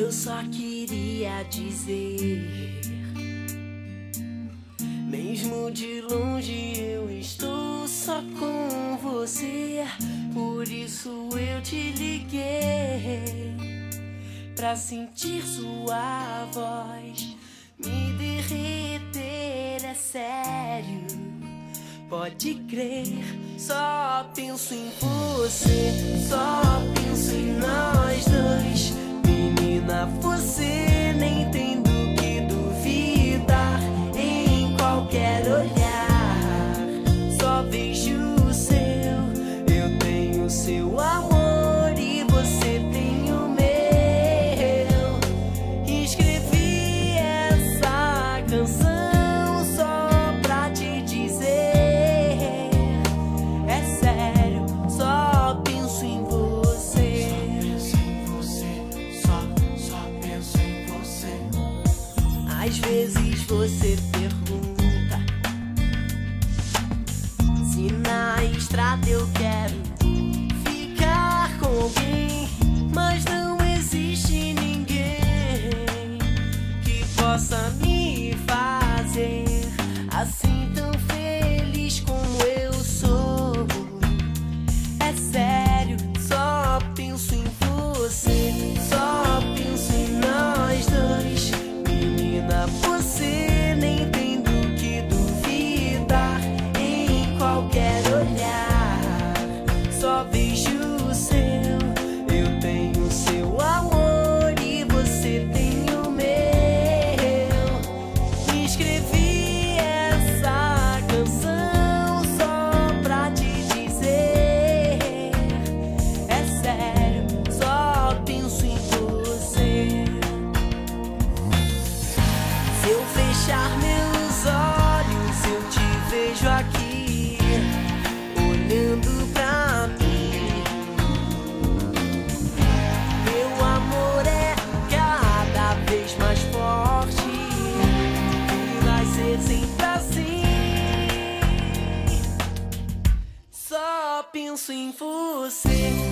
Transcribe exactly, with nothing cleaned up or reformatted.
Eu só queria dizer, mesmo de longe eu estou só com você. Por isso eu te liguei, pra sentir sua voz me derreter, é sério. Pode crer, só penso em você, só penso em nós dois. Menina, você nem tem do que duvidar. Em qualquer olhar, só vejo o seu. Eu tenho o seu amor e você tem o meu. Escrevi essa canção só pra te dizer, é sério, só penso em você. Só penso em você, só, só penso em você. Às vezes você pergunta se na estrada eu quero ficar com alguém, mas não existe ninguém que possa me fazer assim tão feliz como eu sou. É sério, só penso em você, só penso em nós dois. Menina, você nem tem do que duvidar. Em qualquer olhar, só vejo o seu. Eu tenho o seu amor e você tem o meu. Escrevi essa canção só pra te dizer, é sério, só penso em você. Se eu fechar meus olhos, eu te vejo aqui, olhando pra mim. Meu amor é cada vez mais forte e vai ser sempre assim. Só penso em você.